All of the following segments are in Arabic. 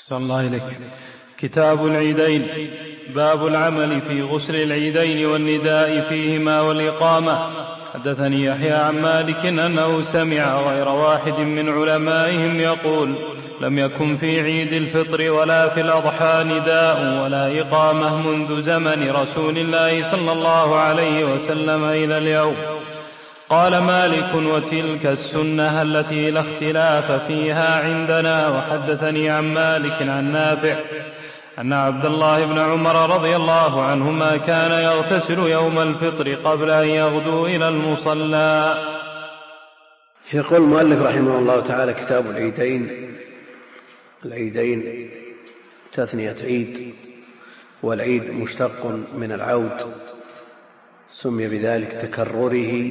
أحسن الله إليك. كتاب العيدين. باب العمل في غسل العيدين والنداء فيهما والإقامة. حدثني يحيى عن مالك أنه سمع غير واحد من علمائهم يقول: لم يكن في عيد الفطر ولا في الأضحى نداء ولا إقامة منذ زمن رسول الله صلى الله عليه وسلم إلى اليوم. قال مالك: وتلك السنة التي لا اختلاف فيها عندنا. وحدثني عن مالك عن نافع أن عبد الله بن عمر رضي الله عنهما كان يغتسل يوم الفطر قبل أن يغدو إلى المصلى. يقول المؤلف رحمه الله تعالى: كتاب العيدين. العيدين تثنية عيد، والعيد مشتق من العود، سمي بذلك تكرره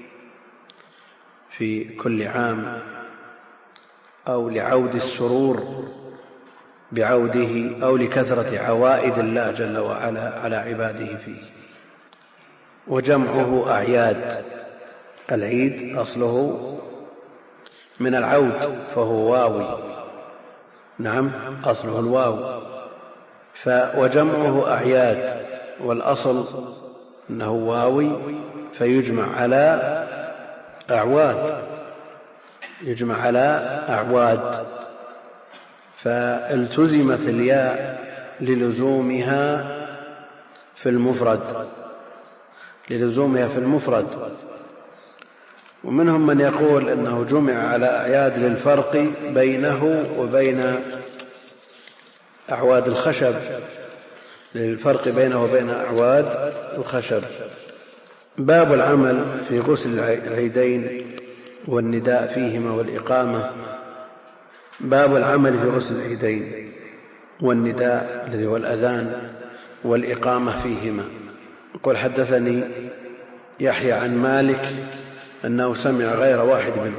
في كل عام أو لعود السرور بعوده أو لكثرة عوائد الله جل وعلا على عباده فيه. وجمعه أعياد. العيد أصله من العود فهو واوي، نعم أصله الواو، وجمعه أعياد، والأصل أنه واوي فيجمع على أعواد، يجمع على أعواد، فالتزمت الياء للزومها في المفرد. ومنهم من يقول أنه جمع على أعياد للفرق بينه وبين أعواد الخشب، للفرق بينه وبين أعواد الخشب. باب العمل في غسل العيدين والنداء فيهما والإقامة. باب العمل في غسل العيدين والنداء الذي هو الأذان والإقامة فيهما. يقول: حدثني يحيى عن مالك أنه سمع غير واحد من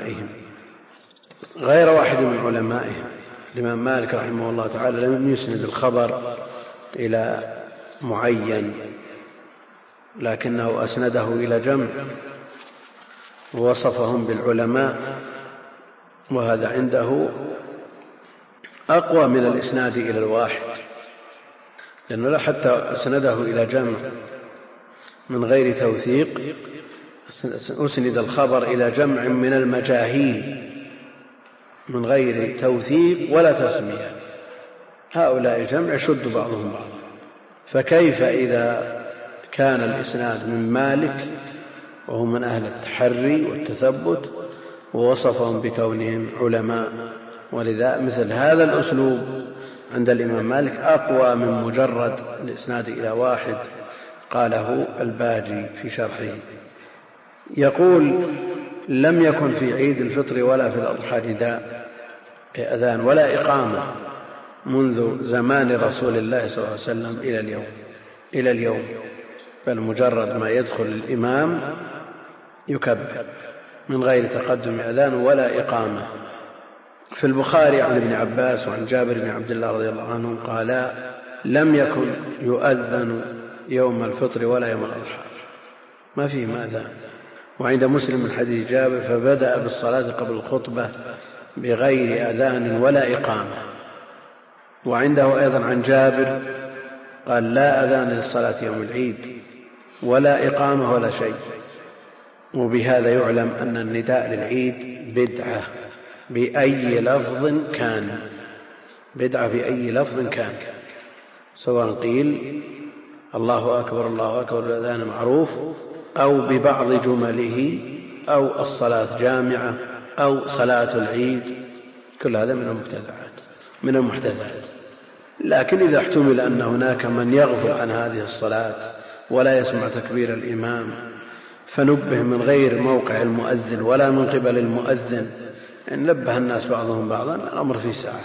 علمائهم. الإمام مالك رحمه الله تعالى لم يسند الخبر إلى معين، لكنه أسنده إلى جمع ووصفهم بالعلماء، وهذا عنده أقوى من الإسناد إلى الواحد، لأنه لا حتى أسنده إلى جمع من غير توثيق، أسند الخبر إلى جمع من المجاهيل من غير توثيق ولا تسمية. هؤلاء الجمع يشد بعضهم بعضا، فكيف إذا كان الإسناد من مالك وهو من أهل التحري والتثبت ووصفهم بكونهم علماء؟ ولذا مثل هذا الأسلوب عند الإمام مالك أقوى من مجرد الإسناد إلى واحد، قاله الباجي في شرحه. يقول: لم يكن في عيد الفطر ولا في الأضحى نداء أذان ولا إقامة منذ زمان رسول الله صلى الله عليه وسلم إلى اليوم، بل مجرد ما يدخل الإمام يكبر من غير تقدم أذان ولا إقامة. في البخاري عن ابن عباس وعن جابر بن عبد الله رضي الله عنهم قال: لم يكن يؤذن يوم الفطر ولا يوم الأضحى، ما فيه أذان. وعند مسلم من حديث جابر: فبدأ بالصلاة قبل الخطبة بغير أذان ولا إقامة. وعنده أيضا عن جابر قال: لا أذان للصلاة يوم العيد ولا إقامة ولا شيء. وبهذا يعلم أن النداء للعيد بدعة بأي لفظ كان، بدعة بأي لفظ كان، سواء قيل الله أكبر الله أكبر الأذان معروف، أو ببعض جمله، أو الصلاة جامعة، أو صلاة العيد، كل هذا من المحدثات. لكن إذا احتمل أن هناك من يغفل عن هذه الصلاة ولا يسمع تكبير الإمام فنبه من غير موقع المؤذن ولا من قبل المؤذن، إن نبه الناس بعضهم بعضا الأمر في ساعة.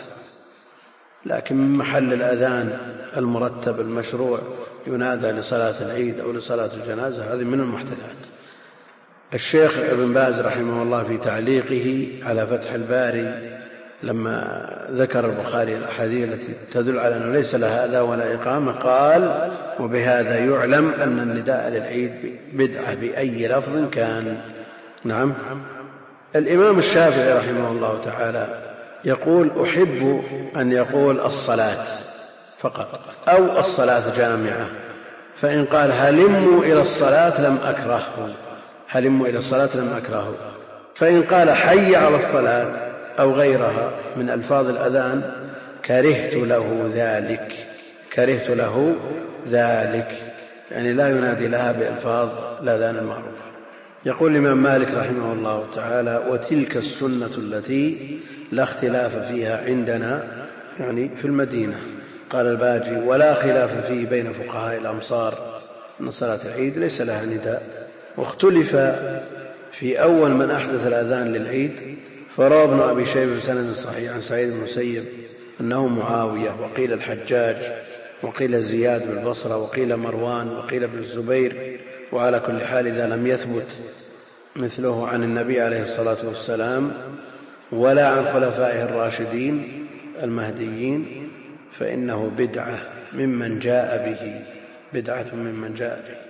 لكن من محل الأذان المرتب المشروع ينادى لصلاة العيد أو لصلاة الجنازة، هذه من المحدثات. الشيخ ابن باز رحمه الله في تعليقه على فتح الباري لما ذكر البخاري الأحاديث التي تدل على أنه ليس لها أذان ولا إقامة قال: وبهذا يعلم أن النداء للعيد بدعة بأي لفظ كان. نعم. الإمام الشافعي رحمه الله تعالى يقول أحب أن يقول الصلاة فقط أو الصلاة جامعة، فإن قال هلموا إلى الصلاة لم أكرهه، هلموا إلى الصلاة لم أكرهه. فإن قال حي على الصلاة أو غيرها من ألفاظ الأذان كرهت له ذلك، كرهت له ذلك، يعني لا ينادي لها بألفاظ الأذان المعروفة. يقول الإمام مالك رحمه الله تعالى: وتلك السنة التي لا اختلاف فيها عندنا، يعني في المدينة. قال الباجي: ولا خلاف فيه بين فقهاء الأمصار أن صلاة العيد ليس لها نداء. واختلف في أول من أحدث الأذان للعيد، فروى ابن أبي شيبة بسند صحيح عن سعيد بن المسيب أنه معاوية، وقيل الحجاج، وقيل زياد بالبصرة، وقيل مروان، وقيل ابن الزبير. وعلى كل حال إذا لم يثبت مثله عن النبي عليه الصلاة والسلام ولا عن خلفائه الراشدين المهديين فإنه بدعة ممن جاء به، بدعة ممن جاء به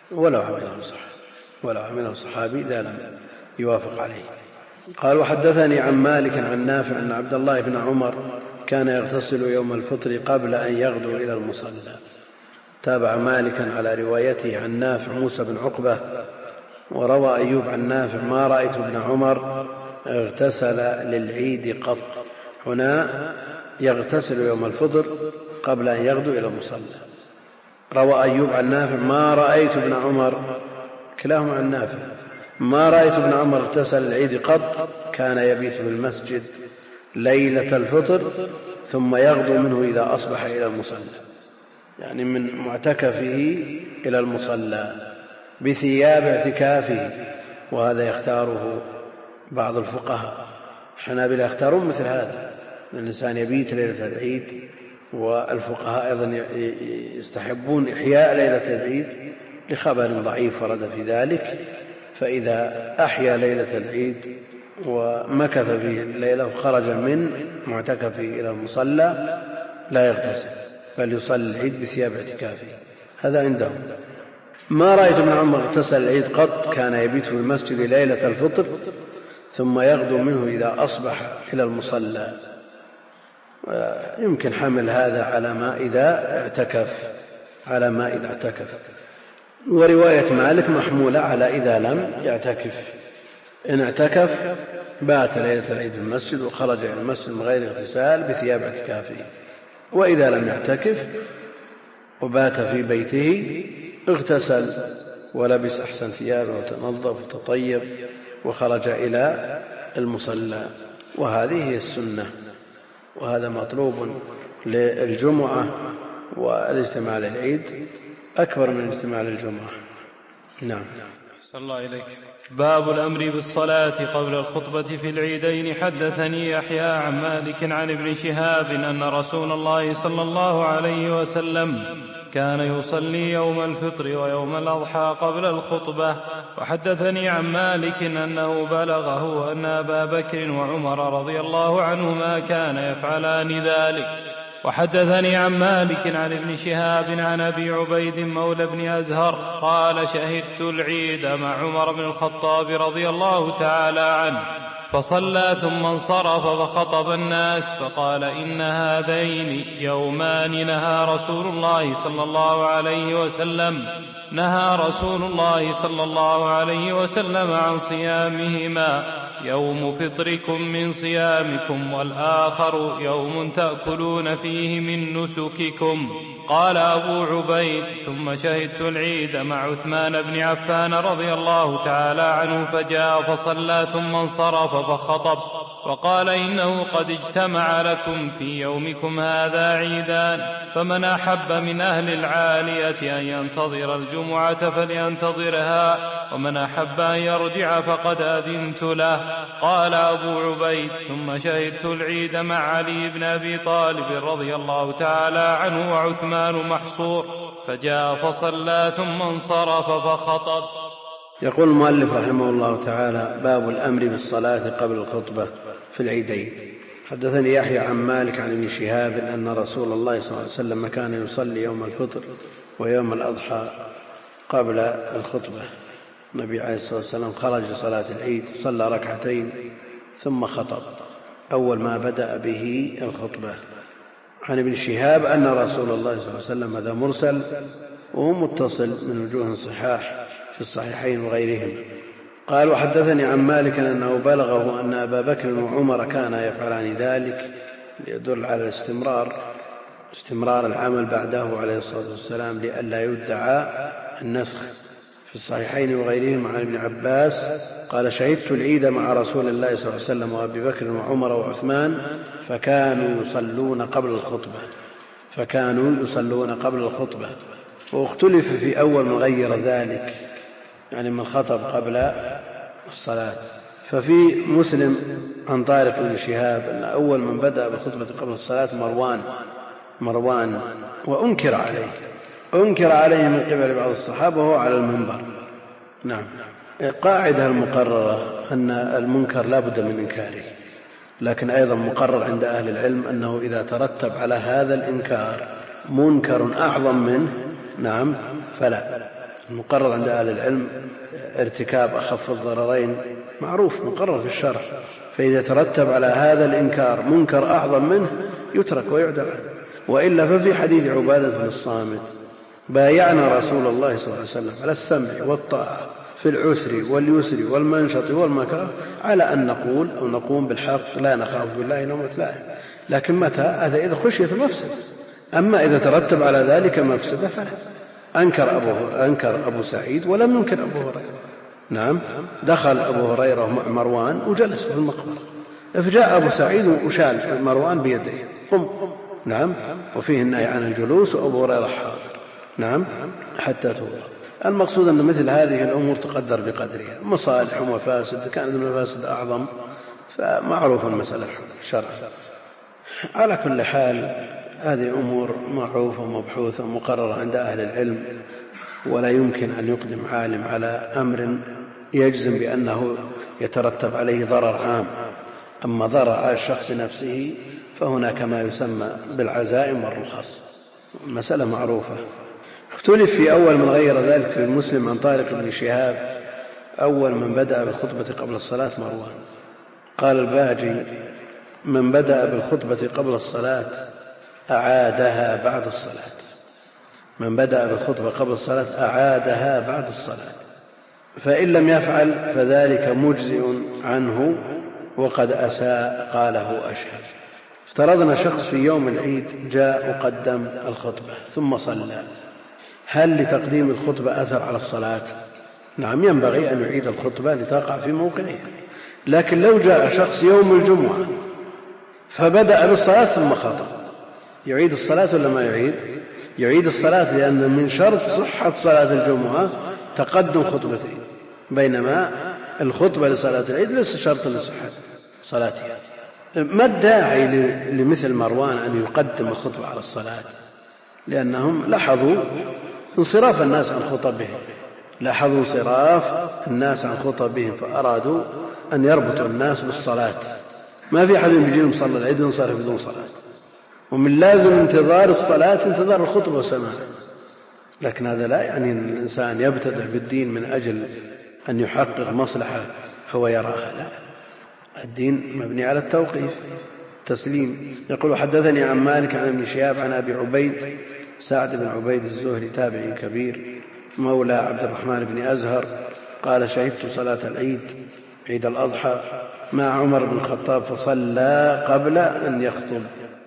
ولو عمله الصحابي إذا لم يوافق عليه. قال: وحدثني عن مالك عن نافع أن عبد الله بن عمر كان يغتسل يوم الفطر قبل أن يغدو إلى المصلى. تابع مالكا على روايته عن نافع موسى بن عقبة. وروى أيوب عن نافع: ما رأيت ابن عمر اغتسل للعيد قط. هنا يغتسل يوم الفطر قبل أن يغدو إلى المصلى. روى أيوب عن نافع: ما رأيت ابن عمر، كلاهما عن نافع، ما رأيت ابن عمر اغتسل للعيد قط، كان يبيت في المسجد ليلة الفطر ثم يغدو منه إذا أصبح إلى المصلى، يعني من معتكفه إلى المصلى بثياب اعتكافه. وهذا يختاره بعض الفقهاء، الحنابلة يختارون مثل هذا، الإنسان يبيت ليلة العيد، والفقهاء أيضا يستحبون إحياء ليلة العيد لخبر ضعيف ورد في ذلك. فإذا أحيا ليلة العيد ومكث فيه الليلة وخرج من معتكفه إلى المصلى لا يغتسل، بل يصلي العيد بثياب اعتكافه. هذا عندهم. ما رأيت ابن عمر اغتسل العيد قط، كان يبيت في المسجد ليلة الفطر ثم يغدو منه إذا أصبح إلى المصلى. يمكن حمل هذا على ما إذا اعتكف، ورواية مالك محمولة على إذا لم يعتكف. إن اعتكف بات ليلة العيد في المسجد وخرج إلى المسجد من غير اغتسال بثياب اعتكافه. وإذا لم يعتكف وبات في بيته اغتسل ولبس أحسن ثيابه وتنظف وتطيب وخرج إلى المصلى. وهذه هي السنة، وهذا مطلوب للجمعة، والاجتماع للعيد أكبر من اجتماع للجمعة. نعم. صلى الله إليك. باب الأمر بالصلاة قبل الخطبة في العيدين. حدثني يحيى عن مالك عن ابن شهاب أن رسول الله صلى الله عليه وسلم كان يصلي يوم الفطر ويوم الأضحى قبل الخطبة. وحدثني عن مالك أنه بلغه أن أبا بكر وعمر رضي الله عنهما كان يفعلان ذلك. وحدثني عن مالك عن ابن شهاب عن أبي عبيد مولى بن أزهر قال: شهدت العيد مع عمر بن الخطاب رضي الله تعالى عنه، فصلى ثم انصرف فخطب الناس فقال: إن هذين يومان نهى رسول الله صلى الله عليه وسلم عن صيامهما، يوم فطركم من صيامكم، والآخر يوم تأكلون فيه من نسككم. قال أبو عبيد: ثم شهدت العيد مع عثمان بن عفان رضي الله تعالى عنه، فجاء فصلى ثم انصرف فخطب وقال: إنه قد اجتمع لكم في يومكم هذا عيدان، فمن أحب من أهل العالية أن ينتظر الجمعة فلينتظرها، ومن أحب أن يرجع فقد أذنت له. قال أبو عبيد: ثم شهدت العيد مع علي بن أبي طالب رضي الله تعالى عنه وعثمان محصور، فجاء فصلى ثم انصرف فخطب. يقول المؤلف رحمه الله تعالى: باب الأمر بالصلاة قبل الخطبة في العيدين. حدثني يحيى عن مالك عن ابن شهاب أن رسول الله صلى الله عليه وسلم كان يصلي يوم الفطر ويوم الأضحى قبل الخطبة. النبي عليه الصلاة والسلام خرج صلاة العيد، صلى ركعتين ثم خطب، أول ما بدأ به الخطبة. عن ابن شهاب أن رسول الله صلى الله عليه وسلم، هذا مرسل وهو متصل من وجوه صحاح في الصحيحين وغيرهم، قال: وحدثني عن مالك أنه بلغه أن أبا بكر وعمر كانا يفعلان ذلك، يدل على استمرار العمل بعده عليه الصلاة والسلام لئلا يدعى النسخ. في الصحيحين وغيرهم عن ابن عباس قال: شهدت العيد مع رسول الله صلى الله عليه وسلم وأبي بكر وعمر وعثمان فكانوا يصلون قبل الخطبة. واختلف في أول من غير ذلك، يعني من خطب قبل الصلاة. ففي مسلم عن طارق بن شهاب أن أول من بدأ بالخطبة قبل الصلاة مروان، وأنكر عليه من قبل بعض الصحابة وهو على المنبر. نعم. قاعدة المقررة أن المنكر لا بد من إنكاره، لكن أيضا مقرر عند أهل العلم أنه إذا ترتب على هذا الإنكار منكر أعظم منه، نعم، فلا. المقرر عند أهل العلم ارتكاب أخف الضررين معروف مقرر في الشرع، فإذا ترتب على هذا الإنكار منكر أعظم منه يترك ويعدل عنه. وإلا ففي حديث عبادة بن الصامت: بايعنا رسول الله صلى الله عليه وسلم على السمع والطاعة في العسر واليسر والمنشط والمكره، على أن نقول أو نقوم بالحق لا نخاف بالله لومة لائم. لكن متى؟ هذا إذا خشيت مفسدة. أما إذا ترتب على ذلك مفسدة فلا. أنكر أبو سعيد ولم ينكر أبو هريرة. نعم، دخل أبو هريرة مروان وجلس في المقبرة، فجاء أبو سعيد وشال مروان بيديه: قم. نعم، وفيه النهي عن الجلوس وأبو هريرة حاضر. نعم، حتى توضأ. المقصود أن مثل هذه الأمور تقدر بقدرها، مصالح ومفاسد. كانت المفاسد أعظم فمعروف المسألة شرعا. على كل حال هذه أمور معروفة ومبحوثة ومقررة عند أهل العلم، ولا يمكن أن يقدم عالم على أمر يجزم بأنه يترتب عليه ضرر عام. أما ضرر على الشخص نفسه فهناك ما يسمى بالعزائم والرخص، مسألة معروفة. اختلف في أول من غير ذلك في مسلم عن طارق بن شهاب: أول من بدأ بالخطبة قبل الصلاة مروان. قال الباجي: من بدأ بالخطبة قبل الصلاة أعادها بعد الصلاة. من بدأ بالخطبة قبل الصلاة أعادها بعد الصلاة، فإن لم يفعل فذلك مجزئ عنه وقد أساء. قاله أشهب. افترضنا شخص في يوم العيد جاء وقدم الخطبة ثم صلى، هل لتقديم الخطبة أثر على الصلاة؟ نعم، ينبغي أن يعيد الخطبة لتقع في موقعها. لكن لو جاء شخص يوم الجمعة فبدأ بالصلاة ثم خطب، يعيد الصلاة ولا ما يعيد؟ يعيد الصلاة، لأن من شرط صحة صلاة الجمعة تقدم خطبتين، بينما الخطبة لصلاة العيد ليس شرطا لصحة صلاتها. ما الداعي لمثل مروان أن يقدم الخطبة على الصلاة؟ لأنهم لاحظوا انصراف الناس عن خطبهم فأرادوا أن يربطوا الناس بالصلاة. ما في أحد يجي مصلى العيد وينصرف بدون صلاة، ومن لازم انتظار الصلاة انتظار الخطبة والسماع. لكن هذا لا يعني أن الإنسان يبتدع بالدين من أجل أن يحقق مصلحة هو يراها، لا. الدين مبني على التوقيف التسليم. يقول: حدثني عن مالك عن ابن شهاب عن أبي عبيد سعد بن عبيد الزهري تابعي كبير مولى عبد الرحمن بن أزهر قال: شهدت صلاة العيد عيد الأضحى مع عمر بن الخطاب فصلى قبل أن يخطب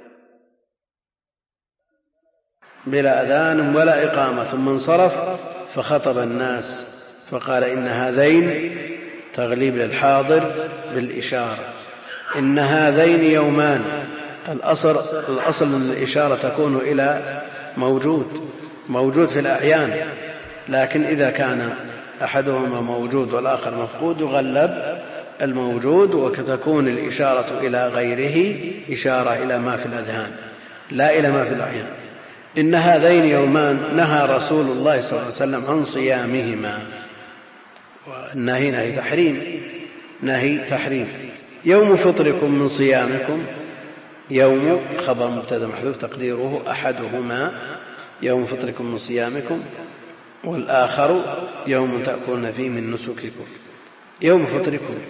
بلا أذان ولا إقامة، ثم انصرف فخطب الناس فقال: إن هذين، تغليب للحاضر بالإشارة، إن هذين يومان. الأصل أن الإشارة تكون إلى موجود في الأعيان، لكن إذا كان أحدهما موجود والآخر مفقود يغلب الموجود، وتكون الإشارة إلى غيره إشارة إلى ما في الأذهان لا إلى ما في الأعيان. إن هذين يومان نهى رسول الله صلى الله عليه وسلم عن صيامهما، والنهي نهي تحريم. يوم فطركم من صيامكم، يوم خبر مبتدا محذوف تقديره أحدهما يوم فطركم من صيامكم، والآخر يوم تأكلون فيه من نسككم. يوم فطركم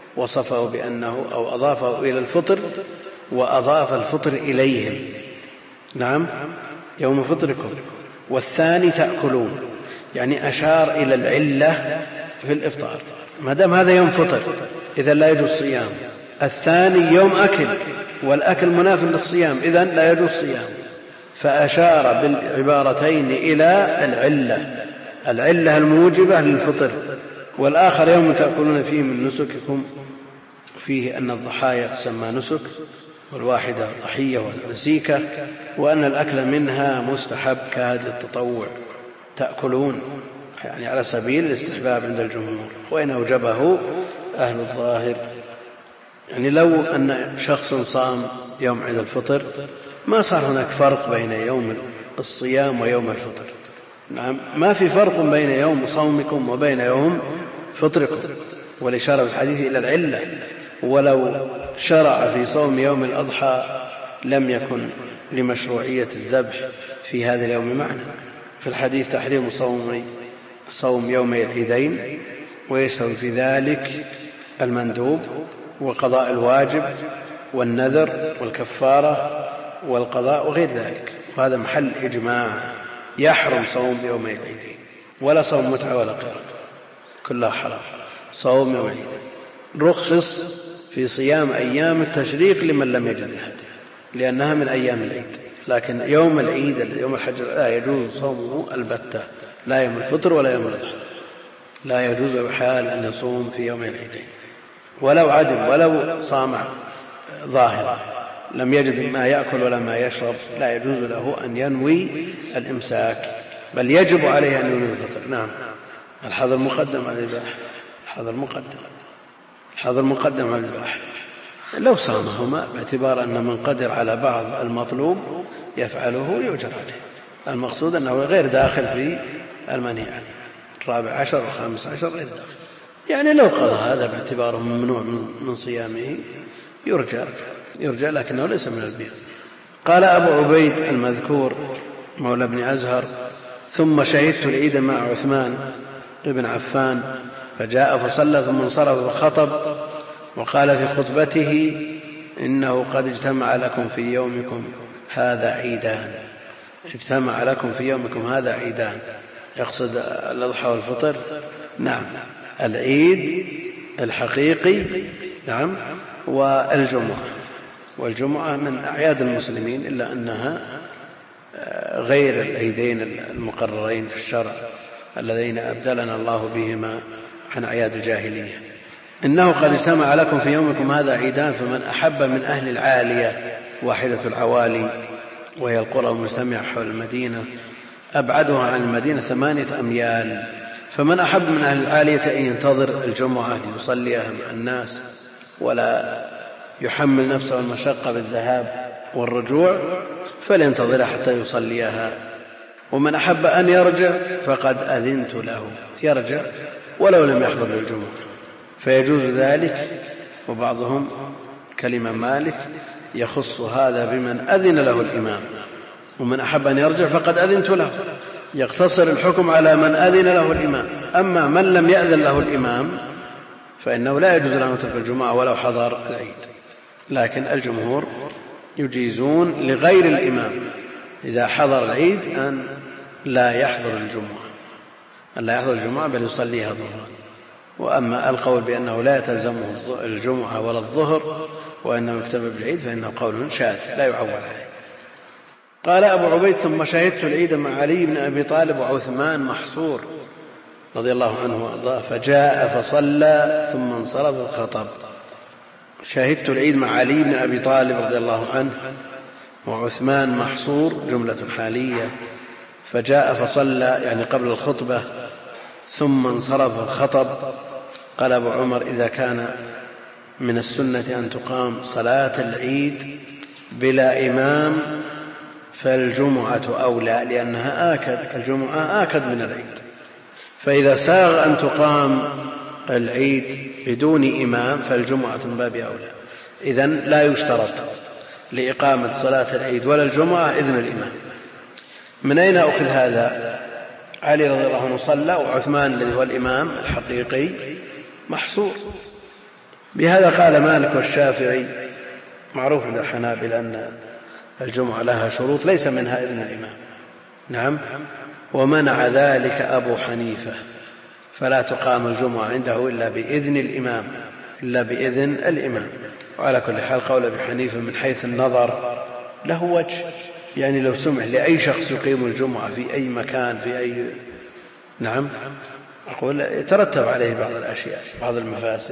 وصفه بأنه أو أضافه إلى الفطر وأضاف الفطر إليهم. نعم يوم فطركم. والثاني تأكلون، يعني أشار إلى العلة في الإفطار، ما دام هذا يوم فطر إذن لا يجوز الصيام. الثاني يوم أكل، والأكل مناف للصيام إذن لا يجوز الصيام، فأشار بالعبارتين إلى العلة الموجبة للفطر. والآخر يوم تأكلون فيه من نسككم، فيه أن الضحايا تسمى نسك، والواحدة ضحية ونسيكة، وأن الأكل منها مستحب كهدي التطوع. تأكلون يعني على سبيل الاستحباب عند الجمهور، وإن أوجبه أهل الظاهر. يعني لو أن شخص صام يوم عيد الفطر ما صار هناك فرق بين يوم الصيام ويوم الفطر. نعم ما في فرق بين يوم صومكم وبين يوم فطركم، والإشارة في الحديث إلى العلة. ولو شرع في صوم يوم الأضحى لم يكن لمشروعية الذبح في هذا اليوم معنى. في الحديث تحريم صوم يومي العيدين، ويسوي في ذلك المندوب وقضاء الواجب والنذر والكفارة والقضاء وغير ذلك، وهذا محل إجماع. يحرم صوم يومي العيدين، ولا صوم متعة ولا قران، كلها حرام. صوم يوم العيدين رخص في صيام أيام التشريق لمن لم يجد الهدي لأنها من أيام العيد، لكن يوم العيد يوم الحج لا يجوز صومه البتة، لا يوم الفطر ولا يوم الأضحى، لا يجوز بحال أن يصوم في يوم العيدين، ولو عدم ولو صام ظاهرا لم يجد ما يأكل ولا ما يشرب لا يجوز له أن ينوي الإمساك، بل يجب عليه أن ينوي الفطر. نعم الحظر مقدم على الإباحة، الحظر مقدم على الإباحة. لو صامهما باعتبار أن من قدر على بعض المطلوب يفعله يؤجر عليه، المقصود أنه غير داخل في المنهي عنه. 14 و15 غير داخل، يعني لو قضى هذا باعتباره ممنوع من صيامه يرجى لكنه ليس من البيت. قال أبو عبيد المذكور مولى بن أزهر: ثم شهدت العيد مع عثمان بن عفان فجاء فصلى ثم انصرف وخطب، وقال في خطبته: إنه قد اجتمع لكم في يومكم هذا عيدان. اجتمع لكم في يومكم هذا عيدان، يقصد الأضحى والفطر. نعم العيد الحقيقي، نعم، والجمعة من أعياد المسلمين، إلا أنها غير العيدين المقررين في الشرع الذين أبدلنا الله بهما عن أعياد الجاهلية. إنه قد اجتمع لكم في يومكم هذا عيدان، فمن أحب من أهل العالية، واحدة العوالي وهي القرى المجتمعة حول المدينة، أبعدها عن المدينة 8 أميال، فمن أحب من أهل العالية أن ينتظر الجمعة ليصليها مع الناس ولا يحمل نفسه المشقة بالذهاب والرجوع فلينتظرها حتى يصليها. ومن أحب أن يرجع فقد أذنت له، يرجع ولو لم يحضر للجمعة، فيجوز ذلك. وبعضهم كلمة مالك يخص هذا بمن أذن له الإمام، ومن أحب أن يرجع فقد أذنت له، يقتصر الحكم على من أذن له الإمام. أما من لم يأذن له الإمام فإنه لا يجوز له أن يترك الجمعة ولو حضر العيد، لكن الجمهور يجيزون لغير الإمام إذا حضر العيد أن لا يحضر الجمعة بل يصليها ظهرا. وأما القول بأنه لا يتلزمه الجمعة ولا الظهر وأنه يكتفى بالعيد فإنه قول شاذ لا يعول عليه. قال أبو عبيد: ثم شهدت العيد مع علي بن أبي طالب وعثمان محصور رضي الله عنه وارضاه، فجاء فصلى ثم انصرف الخطب. شهدت العيد مع علي بن أبي طالب رضي الله عنه وعثمان محصور جملة حالية، فجاء فصلى يعني قبل الخطبة ثم انصرف الخطب. قال أبو عمر: إذا كان من السنة أن تقام صلاة العيد بلا إمام فالجمعة أولى، لأنها الجمعة آكد من العيد، فإذا ساغ أن تقام العيد بدون إمام فالجمعة من باب أولى. إذن لا يشترط لإقامة صلاة العيد ولا الجمعة إذن الإمام. من أين أخذ هذا؟ علي رضي الله عنه صلى، وعثمان الذي هو الإمام الحقيقي محصور، بهذا قال مالك والشافعي. معروف عند الحنابلة أن الجمعة لها شروط ليس منها إذن الإمام. نعم. ومنع ذلك أبو حنيفة، فلا تقام الجمعة عنده إلا بإذن الإمام. وعلى كل حال قول أبي حنيفة من حيث النظر له وجه، يعني لو سمح لأي شخص يقيم الجمعة في أي مكان في أي نعم أقول يترتب عليه بعض الأشياء بعض المفاسد،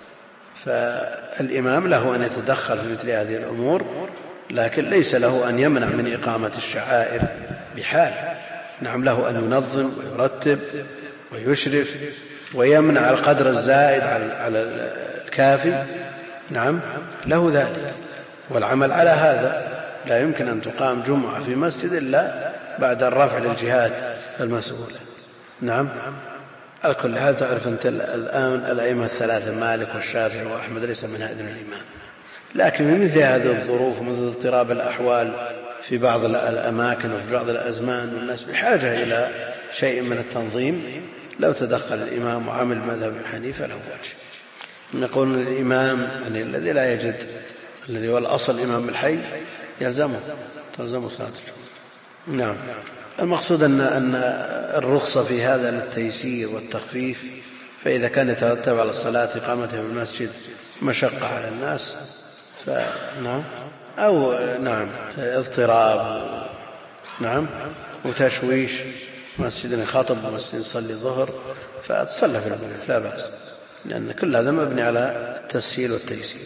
فالإمام له أن يتدخل في مثل هذه الأمور، لكن ليس له أن يمنع من إقامة الشعائر بحال. نعم له أن ينظم ويرتب ويشرف ويمنع القدر الزائد على الكافي. نعم له ذلك، والعمل على هذا. لا يمكن أن تقام جمعة في مسجد إلا بعد الرفع للجهات المسؤولة. نعم. على كل حال تعرف أنت الآن الأئمة الثلاثة مالك والشافعي وأحمد ليس منها إذن الإمام، لكن في مثل هذه الظروف ومثل اضطراب الأحوال في بعض الأماكن وفي بعض الأزمان والناس بحاجة إلى شيء من التنظيم، لو تدخل الإمام وعمل مذهب حنيفة له وجه. نقول الإمام يعني الذي لا يجد، الذي هو الأصل إمام الحي، تلزمه صلاة الجمعة. نعم. المقصود أن الرخصة في هذا للتيسير والتخفيف، فإذا كان يترتب على الصلاة إقامتها في المسجد مشقة على الناس فنعم أو نعم اضطراب نعم وتشويش، مسجد يخاطب مسجد يصلي الظهر فتصلى في البيت لا بأس، لأن كل هذا مبني على التسهيل والتيسير.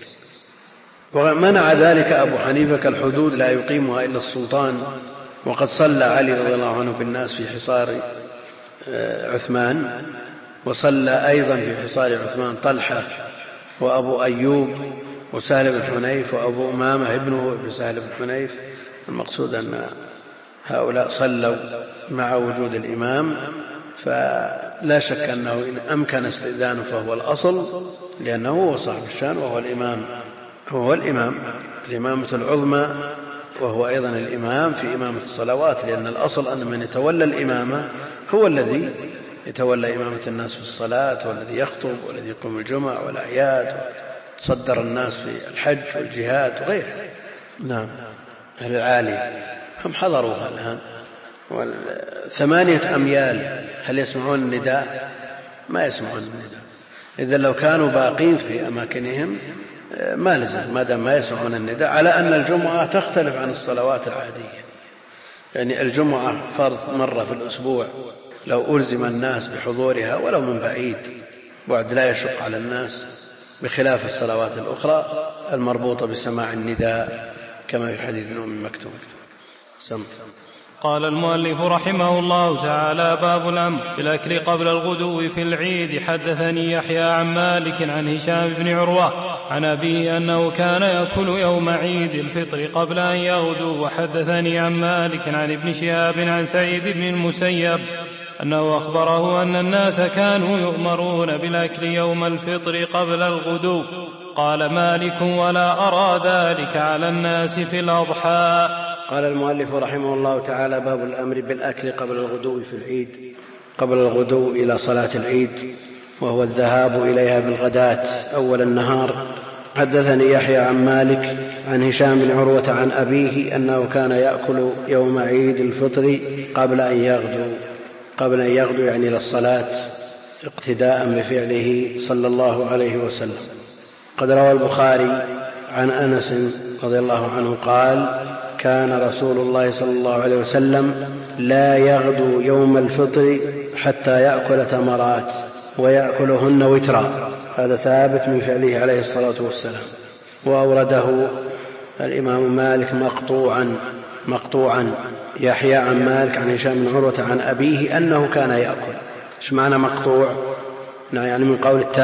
ومنع ذلك أبو حنيفة كالحدود لا يقيمها إلا السلطان، وقد صلى علي رضي الله عنه بالناس في حصار عثمان، وصلى أيضا في حصار عثمان طلحة وأبو أيوب وسهل بن حنيف وأبو أمامة ابنه ابن سهل بن حنيف. المقصود أن هؤلاء صلوا مع وجود الإمام، فلا شك أنه إن أمكن استئذانه فهو الأصل، لأنه هو صاحب الشان وهو الإمام، هو الإمامة العظمى، وهو أيضا الإمام في إمامة الصلوات، لأن الأصل أن من يتولى الإمامة هو الذي يتولى إمامة الناس في الصلاة، والذي يخطب والذي يقوم الجمعة والأعياد وتصدر الناس في الحج والجهاد وغيره. نعم. أهل العالية هم حضروها الآن 8 أميال، هل يسمعون النداء؟ ما يسمعون النداء. إذا لو كانوا باقين في أماكنهم ما لزم، ما دام ما يسمعون النداء، على أن الجمعة تختلف عن الصلوات العادية. يعني الجمعة فرض مرة في الأسبوع، لو ألزم الناس بحضورها ولو من بعيد بعد لا يشق على الناس، بخلاف الصلوات الأخرى المربوطة بسماع النداء كما في حديث ابن أم مكتوم. قال المؤلف رحمه الله تعالى: باب الأمر بالأكل قبل الغدو في العيد. حدثني يحيى عن مالك عن هشام بن عروة عن أبيه أنه كان يأكل يوم عيد الفطر قبل أن يغدو. وحدثني عن مالك عن ابن شهاب عن سعيد بن المسيب أنه أخبره أن الناس كانوا يؤمرون بالأكل يوم الفطر قبل الغدو. قال مالك: ولا أرى ذلك على الناس في الأضحى. قال المؤلف رحمه الله تعالى: باب الأمر بالأكل قبل الغدو في العيد، قبل الغدو إلى صلاة العيد، وهو الذهاب إليها بالغداة أول النهار. حدثني يحيى عن مالك عن هشام بن عروة عن أبيه أنه كان يأكل يوم عيد الفطر قبل أن يغدو يعني للصلاة، اقتداء بفعله صلى الله عليه وسلم. قد روى البخاري عن أنس رضي الله عنه قال: كان رسول الله صلى الله عليه وسلم لا يغدو يوم الفطر حتى يأكل تمرات ويأكلهن وترا. هذا ثابت من فعله عليه الصلاة والسلام. وأورده الإمام مالك مقطوعا يحيى عن مالك عن هشام بن عروة عن أبيه أنه كان يأكل. ايش معنى مقطوع؟ يعني من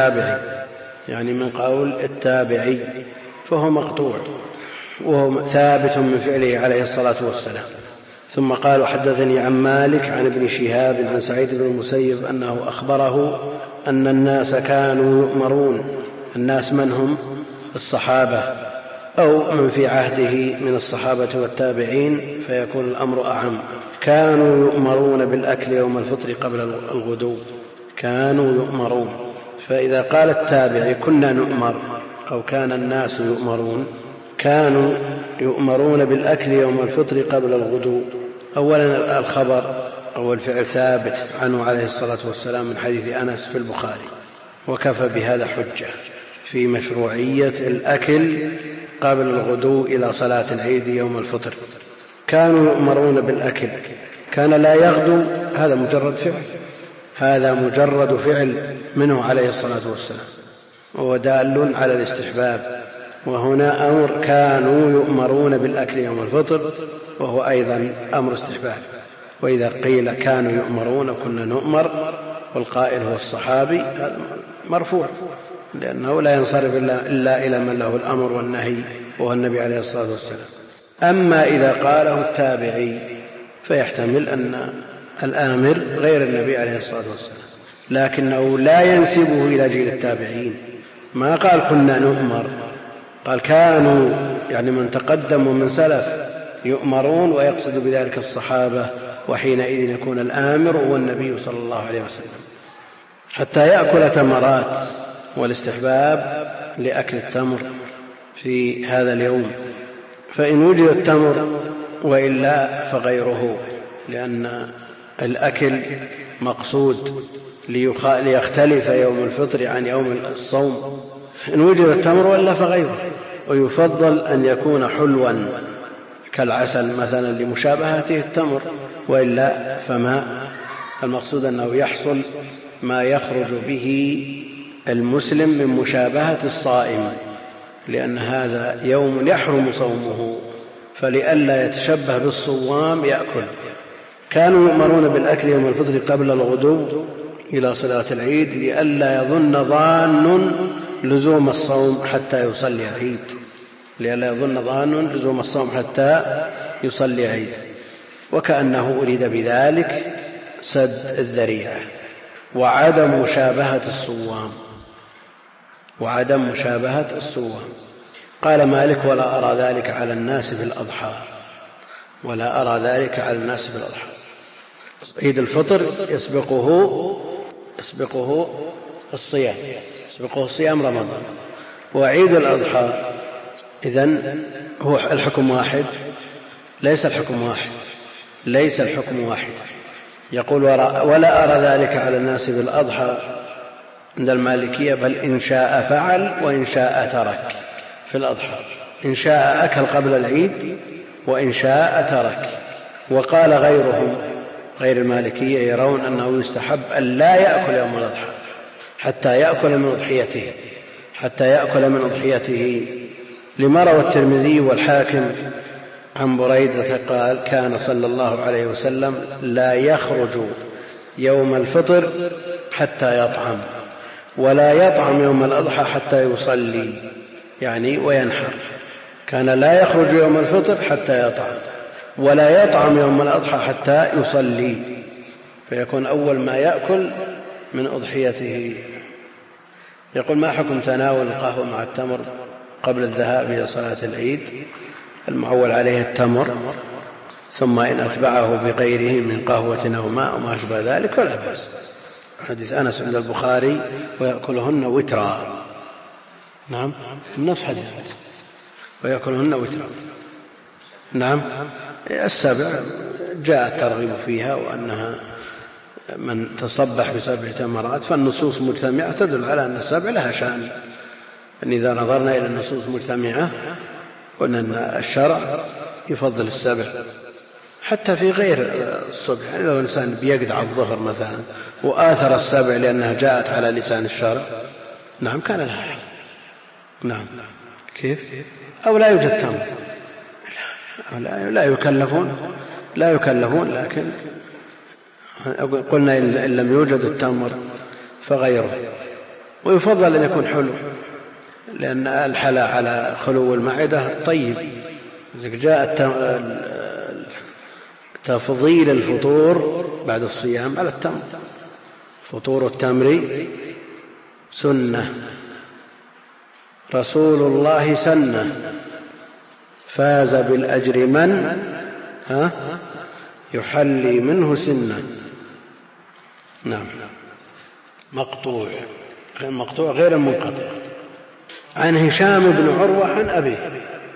قول التابعي، فهو مقطوع وهو ثابت من فعله عليه الصلاة والسلام. ثم قال: وحدثني عن مالك عن ابن شهاب عن سعيد بن المسيب أنه أخبره أن الناس كانوا يؤمرون. الناس من هم؟ الصحابة أو من في عهده من الصحابة والتابعين، فيكون الأمر أعم. كانوا يؤمرون بالأكل يوم الفطر قبل الغدو، كانوا يؤمرون. فإذا قال التابعي كنا نؤمر أو كان الناس يؤمرون، كانوا يؤمرون بالأكل يوم الفطر قبل الغدو. أولا الخبر أو الفعل ثابت عنه عليه الصلاة والسلام من حديث أنس في البخاري، وكفى بهذا حجة في مشروعية الأكل قبل الغدو إلى صلاة العيد يوم الفطر. كانوا يؤمرون بالأكل، كان لا يغدو، هذا مجرد فعل، هذا مجرد فعل منه عليه الصلاة والسلام، وهو دال على الاستحباب. وهنا أمر كانوا يؤمرون بالأكل يوم الفطر، وهو أيضا أمر استحباب. وإذا قيل كانوا يؤمرون كنا نؤمر، والقائل هو الصحابي، هذا مرفوع، لأنه لا ينصرف إلا إلى من له الأمر والنهي، وهو النبي عليه الصلاة والسلام. أما إذا قاله التابعي فيحتمل أن الآمر غير النبي عليه الصلاة والسلام، لكنه لا ينسبه إلى جيل التابعين. ما قال كنا نؤمر، قال كانوا، يعني من تقدم ومن سلف يؤمرون، ويقصد بذلك الصحابة، وحينئذ يكون الآمر هو النبي صلى الله عليه وسلم حتى يأكل تمرات، والاستحباب لأكل التمر في هذا اليوم، فإن وجد التمر وإلا فغيره، لأن الأكل مقصود ليختلف يوم الفطر عن يوم الصوم. إن وجد التمر وإلا فغيره. ويفضل أن يكون حلوا كالعسل مثلا لمشابهته التمر، وإلا فما المقصود أنه يحصل ما يخرج به المسلم من مشابهة الصائم، لأن هذا يوم يحرم صومه، فلئلا يتشبه بالصوام يأكل. كانوا يؤمرون بالأكل يوم الفطر قبل الغدو إلى صلاة العيد، لئلا يظن ظان لزوم الصوم حتى يصلي العيد، لئلا يظن ظان لزوم الصوم حتى يصلي العيد. وكأنه أريد بذلك سد الذريعة وعدم مشابهة الصوام، وعدم مشابهة الصوام. قال مالك: ولا أرى ذلك على الناس بالأضحى، ولا أرى ذلك على الناس بالأضحى. عيد الفطر يسبقه الصيام، يسبقه صيام رمضان. وعيد الأضحى إذن هو الحكم واحد؟ ليس الحكم واحد، ليس الحكم واحد. يقول: ولا أرى ذلك على الناس بالأضحى عند المالكية، بل إن شاء فعل وإن شاء ترك في الأضحى، إن شاء أكل قبل العيد وإن شاء ترك. وقال غيرهم غير المالكية يرون أنه يستحب أن لا يأكل يوم الأضحى حتى يأكل من أضحيته، لما روى الترمذي والحاكم عن بريدة قال: كان صلى الله عليه وسلم لا يخرج يوم الفطر حتى يطعم، ولا يطعم يوم الأضحى حتى يصلي، يعني وينحر. كان لا يخرج يوم الفطر حتى يطعم، ولا يطعم يوم الأضحى حتى يصلي، فيكون أول ما يأكل من أضحيته. يقول: ما حكم تناول القهوة مع التمر قبل الذهاب إلى صلاة العيد؟ المعول عليه التمر، ثم إن أتبعه بغيره من قهوة أو ماء وما أشبه ذلك ولا بأس. حديث أنس عند البخاري: ويأكلهن وترا. نعم، نفس حديث أنس، ويأكلهن وترا. نعم. السبع جاء الترغيب فيها، وأنها من تصبح ب7 تمرات، فالنصوص مجتمعة تدل على أن السبع لها شأن. إذا نظرنا إلى النصوص مجتمعة قلنا أن الشرع يفضل السبع حتى في غير الصبح. يعني لو إنسان بيقدع الظهر مثلا وآثر السبع لأنها جاءت على لسان الشرع، نعم كان لها حظ. نعم. كيف؟ أو لا يوجد تمر، لا يكلفون، لكن قلنا إن لم يوجد التمر فغيره. ويفضل أن يكون حلو، لأن الحلا على خلو المعدة طيب. جاء تفضيل الفطور بعد الصيام على التمر، فطور التمر سنة، رسول الله سنة، فاز بالأجر من يحلي منه سنة. نعم. مقطوع غير المنقطع، عن هشام بن عروة عن أبيه.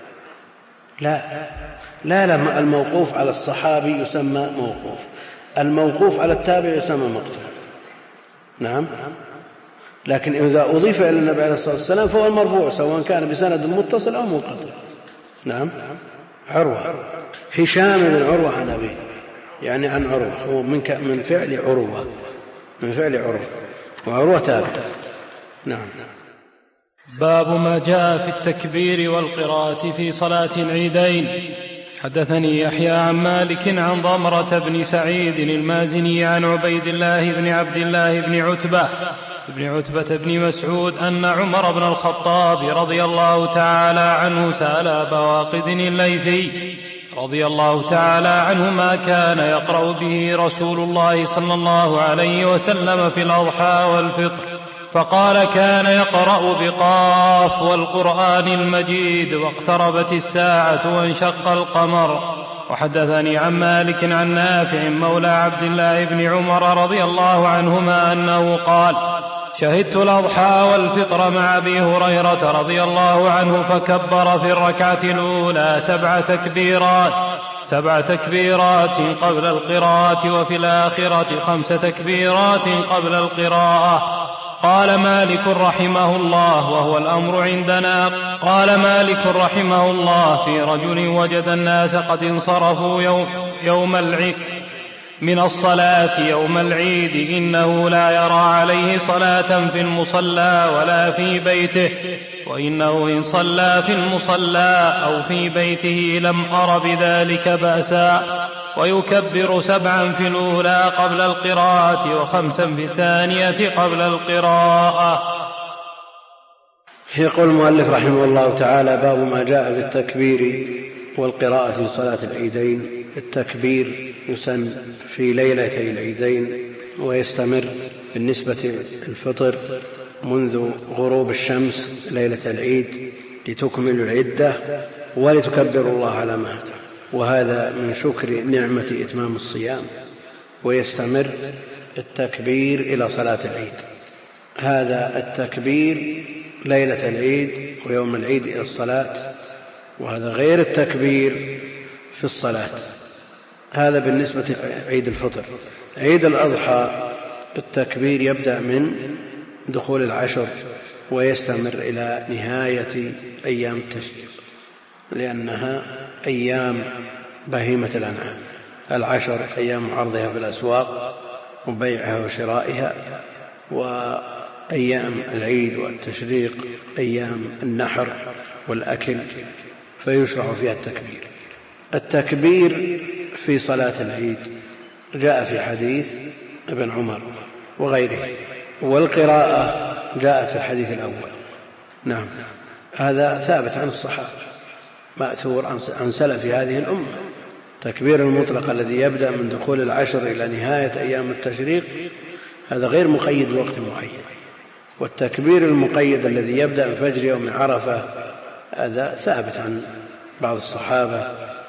لا الموقوف على الصحابي يسمى موقوف، الموقوف على التابع يسمى مقطوع. نعم. لكن إذا أضيف إلى النبي عليه الصلاة والسلام فهو المرفوع سواء كان بسند متصل أو منقطع. نعم. عروة، هشام بن عروة عن أبيه، يعني عن عروة، هو من فعل عروة، من فعل عروة، وعروة تابع. نعم. باب ما جاء في التكبير والقراءة في صلاة العيدين. حدثني يحيى عن مالك عن ضمرة بن سعيد المازني عن عبيد الله بن عبد الله بن عتبة بن مسعود أن عمر بن الخطاب رضي الله تعالى عنه سأل أبا واقد الليثي رضي الله تعالى عنه ما كان يقرأ به رسول الله صلى الله عليه وسلم في الأضحى والفطر، فقال كان يقرأ بقاف والقرآن المجيد واقتربت الساعة وانشق القمر. وحدثني عن مالك عن نافع مولى عبد الله بن عمر رضي الله عنهما أنه قال شهدت الأضحى والفطر مع أبي هريرة رضي الله عنه فكبر في الركعة الأولى 7 تكبيرات قبل القراءة، وفي الآخرة 5 تكبيرات قبل القراءة. قال مالك رحمه الله وهو الأمر عندنا، قال مالك رحمه الله في رجل وجد الناس قد انصرفوا يوم العيد من الصلاة يوم العيد إنه لا يرى عليه صلاة في المصلى ولا في بيته، وإنه إن صلى في المصلى أو في بيته لم أر بذلك بأسا، ويكبر 7 في الأولى قبل القراءة و5 في الثانية قبل القراءة. يقول المؤلف رحمه الله تعالى باب ما جاء بالتكبير والقراءة في صلاة العيدين. التكبير يسن في ليلتي العيدين ويستمر بالنسبة للفطر منذ غروب الشمس ليلة العيد لتكملوا العدة ولتكبروا الله على ما هداكم، وهذا من شكر نعمة إتمام الصيام. ويستمر التكبير إلى صلاة العيد، هذا التكبير ليلة العيد ويوم العيد إلى الصلاة، وهذا غير التكبير في الصلاة. هذا بالنسبة لعيد الفطر. عيد الأضحى التكبير يبدأ من دخول العشر ويستمر إلى نهاية أيام التشريق، لأنها أيام بهيمة الأنعام. العشر أيام عرضها في الأسواق وبيعها وشرائها، وأيام العيد والتشريق أيام النحر والأكل، فيشرع فيها التكبير. التكبير في صلاة العيد جاء في حديث ابن عمر وغيره، والقراءة جاءت في الحديث الأول. نعم، هذا ثابت عن الصحابة مأثور عن سلف هذه الأمة. تكبير المطلق الذي يبدأ من دخول العشر إلى نهاية أيام التشريق هذا غير مقيد بوقت معين، والتكبير المقيد الذي يبدأ من فجر يوم عرفة هذا ثابت عن بعض الصحابة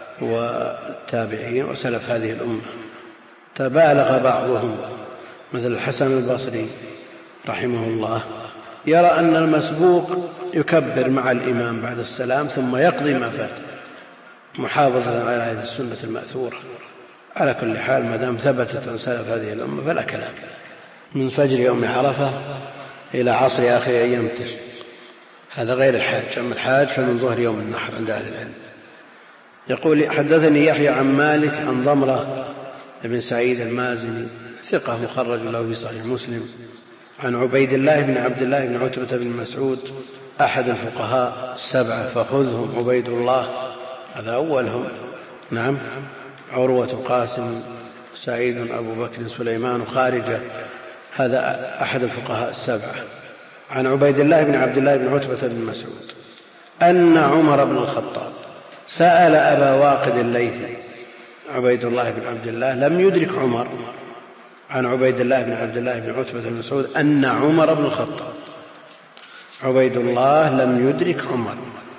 والتابعين وسلف هذه الأمة. تبالغ بعضهم مثل الحسن البصري رحمه الله يرى أن المسبوق يكبر مع الإمام بعد السلام ثم يقضي ما فات محافظة على هذه السنة المأثورة. على كل حال ما دام ثبتت عن سلف هذه الأمة فلا كلام. من فجر يوم عرفة إلى عصر آخر أيام التشريق، هذا غير الحاج. أما الحاج فمن ظهر يوم النحر عند أهل العلم. يقول حدثني يحيى عن مالك عن ضمرة بن سعيد المازني ثقة مخرج له في صحيح مسلم، عن عبيد الله بن عبد الله بن عتبة بن مسعود أحد الفقهاء السبعة، فخذهم عبيد الله هذا أولهم. نعم، عروة قاسم سعيد أبو بكر سليمان خارجة، هذا أحد الفقهاء السبعة. عن عبيد الله بن عبد الله بن عتبة بن مسعود أن عمر بن الخطاب سأل أبا واقد الليثي. عبيد الله بن عبد الله لم يدرك عمر. عن عبيد الله بن عبد الله بن عتبة بن مسعود أن عمر بن الخطاب. عبيد الله لم يدرك عمر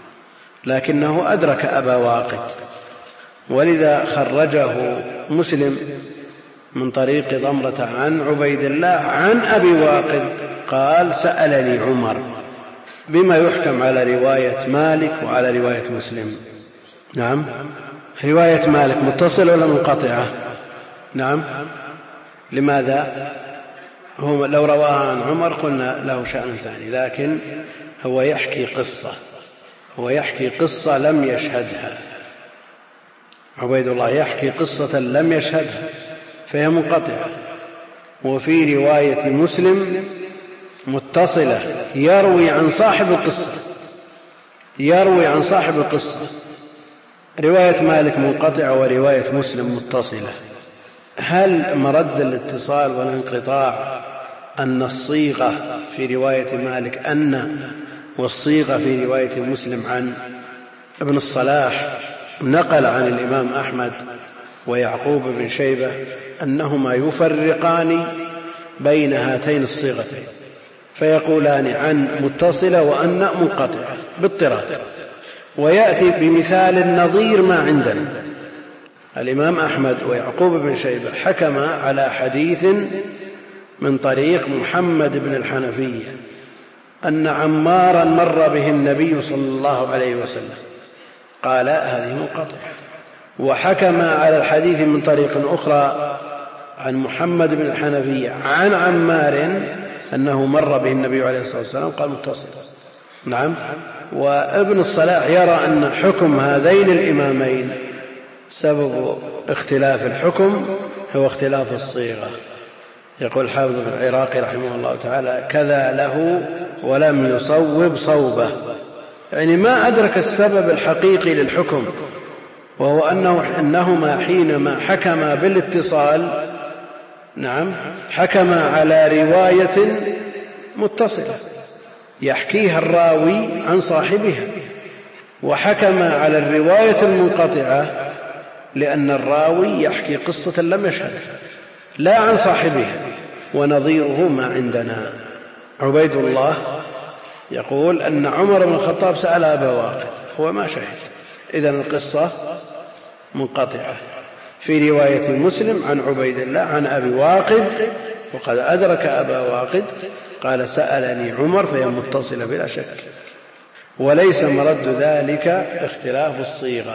لكنه أدرك أبا واقد، ولذا خرجه مسلم من طريق ضمرة عن عبيد الله عن أبي واقد قال سألني عمر. بما يحكم على رواية مالك وعلى رواية مسلم؟ نعم، رواية مالك متصلة ولا منقطعة؟ نعم. لماذا؟ هو لو رواها عن عمر قلنا له شأن ثاني، لكن هو يحكي قصة لم يشهدها. عبيد الله يحكي قصة لم يشهدها فهي منقطعة. وفي رواية مسلم متصلة يروي عن صاحب القصة. رواية مالك منقطعة ورواية مسلم متصلة. هل مرد الاتصال والانقطاع أن الصيغة في رواية مالك والصيغة في رواية مسلم عن ابن الصلاح نقل عن الإمام أحمد ويعقوب بن شيبة أنهما يفرقان بين هاتين الصيغتين فيقولان عن متصلة وأن منقطعة باضطراد، ويأتي بمثال نظير ما عندنا. الإمام أحمد ويعقوب بن شيبة حكم على حديث من طريق محمد بن الحنفية أن عمارا مر به النبي صلى الله عليه وسلم، قال هذه منقطعة. وحكم على الحديث من طريق أخرى عن محمد بن الحنفية عن عمار أنه مر به النبي عليه الصلاة والسلام، قال متصل. نعم. وابن الصلاح يرى أن حكم هذين الإمامين سبب اختلاف الحكم هو اختلاف الصيغة. يقول الحافظ بن العراقي رحمه الله تعالى: كذا له ولم يصوب صوبه، يعني ما أدرك السبب الحقيقي للحكم، وهو أنهما حينما حكما بالاتصال نعم حكما على رواية متصلة يحكيها الراوي عن صاحبها، وحكما على الرواية المنقطعة لأن الراوي يحكي قصة لم يشهدها لا عن صاحبها. ونظيره ما عندنا. عبيد الله يقول أن عمر بن الخطاب سأل أبا واقد، هو ما شهد، إذن القصة منقطعة. في رواية مسلم عن عبيد الله عن أبي واقد وقد أدرك أبا واقد قال سألني عمر، فهي متصلة بلا شك. وليس مرد ذلك اختلاف الصيغة،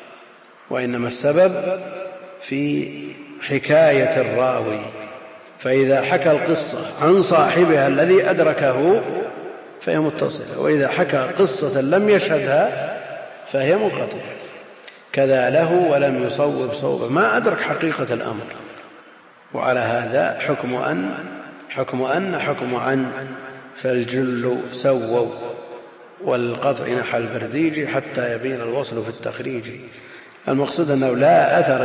وإنما السبب في حكاية الراوي، فإذا حكى القصة عن صاحبها الذي أدركه فهي متصلة، وإذا حكى قصة لم يشهدها فهي منقطعة. كذا له ولم يصوب صوبه، ما أدرك حقيقة الأمر. وعلى هذا حكم عن فالجل سووا، والقطع نحى البرديج حتى يبين الوصل في التخريج. المقصود أنه لا أثر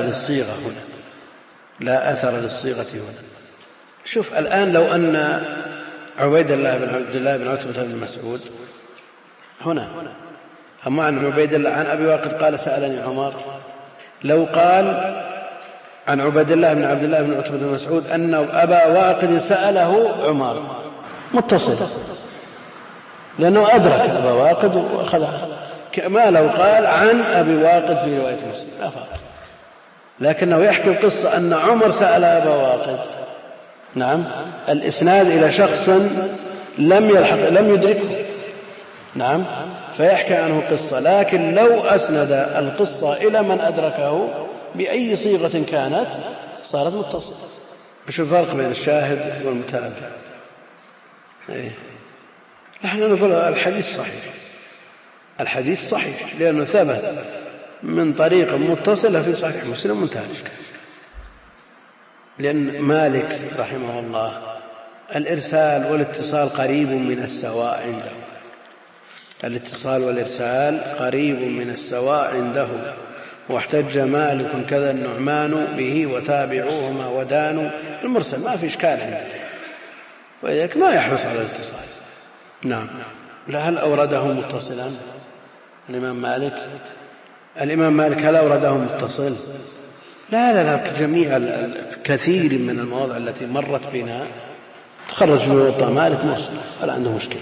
للصيغة هنا. شوف الآن لو أن عبيد الله بن عبد الله بن عتبة بن مسعود هنا، أما عن عبيد الله عن أبي واقد قال سألني عمر، لو قال عن عبيد الله بن عبد الله بن عتبة بن مسعود أن أبا واقد سأله عمر، متصل لأنه أدرك أبا واقد وأخذها، كما لو قال عن أبي واقد في رواية مسلم لا فرق. لكنه يحكي القصة أن عمر سأل أبا واقد، نعم، الإسناد إلى شخص لم يدركه، نعم، فيحكي عنه قصة. لكن لو أسند القصة إلى من أدركه بأي صيغة كانت صارت متصلة. مش الفرق بين الشاهد والمتابع؟ نحن نقول الحديث صحيح لأنه ثبت من طريق متصلة في صحيح مسلم منتهى الإشكال. لأن مالك رحمه الله الإرسال والاتصال قريب من السواء عنده، الاتصال والإرسال قريب من السواء عنده. واحتج مالك كذا النعمان به وتابعوهما ودانوا المرسل، ما في إشكال عنده، وإذلك ما يحرص على الاتصال. نعم. هل أورده متصلا الإمام مالك هل أورده متصل؟ لا، جميع كثير من المواضع التي مرت بنا تخرج في موطأ مالك مرسل ولا عنده مشكلة.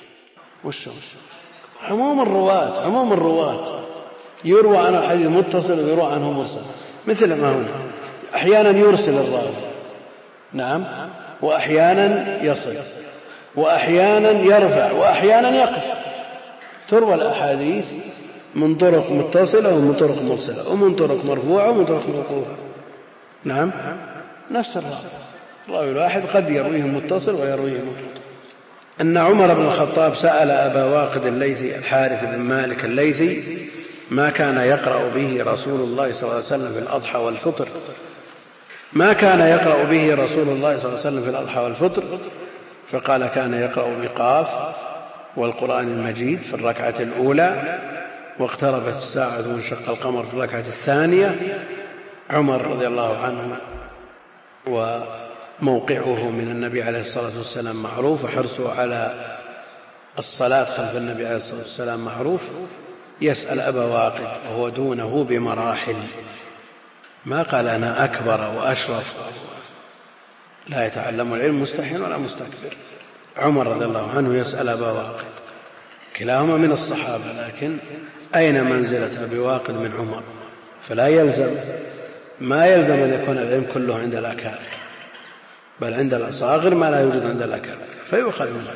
عموم الرواة يروى عنه الحديث متصل ويروى عنه مرسل، مثل ما هنا أحيانا يرسل الراوي، نعم، وأحيانا يصل. وأحيانا يرفع وأحيانا يقف. تروى الأحاديث من طرق متصلة ومن طرق مرسلة ومن طرق مرفوعة ومن طرق موقوفة. نعم، نفس الراوي الواحد قد يرويه متصل ويرويه منقطع. أن عمر بن الخطاب سأل أبا واقد الليثي الحارث بن مالك الليثي ما كان يقرأ به رسول الله صلى الله عليه وسلم في الأضحى والفطر. ما كان يقرأ به رسول الله صلى الله عليه وسلم في الأضحى والفطر؟ فقال كان يقرأ بقاف والقرآن المجيد في الركعة الأولى، واقتربت الساعة وانشق القمر في الركعة الثانية. عمر رضي الله عنه وموقعه من النبي عليه الصلاة والسلام معروف، وحرصه على الصلاة خلف النبي عليه الصلاة والسلام معروف. يسأل أبا واقد وهو دونه بمراحل، ما قال أنا أكبر وأشرف، لا يتعلم العلم مستحيل ولا مستكبر. عمر رضي الله عنه يسأل أبا واقد، كلاهما من الصحابة، لكن أين منزلة أبي واقد من عمر؟ فلا يلزم، ما يلزم أن يكون العلم كله عند الأكابر، بل عند الأصاغر ما لا يوجد عند الأكابر فيؤخذ منه.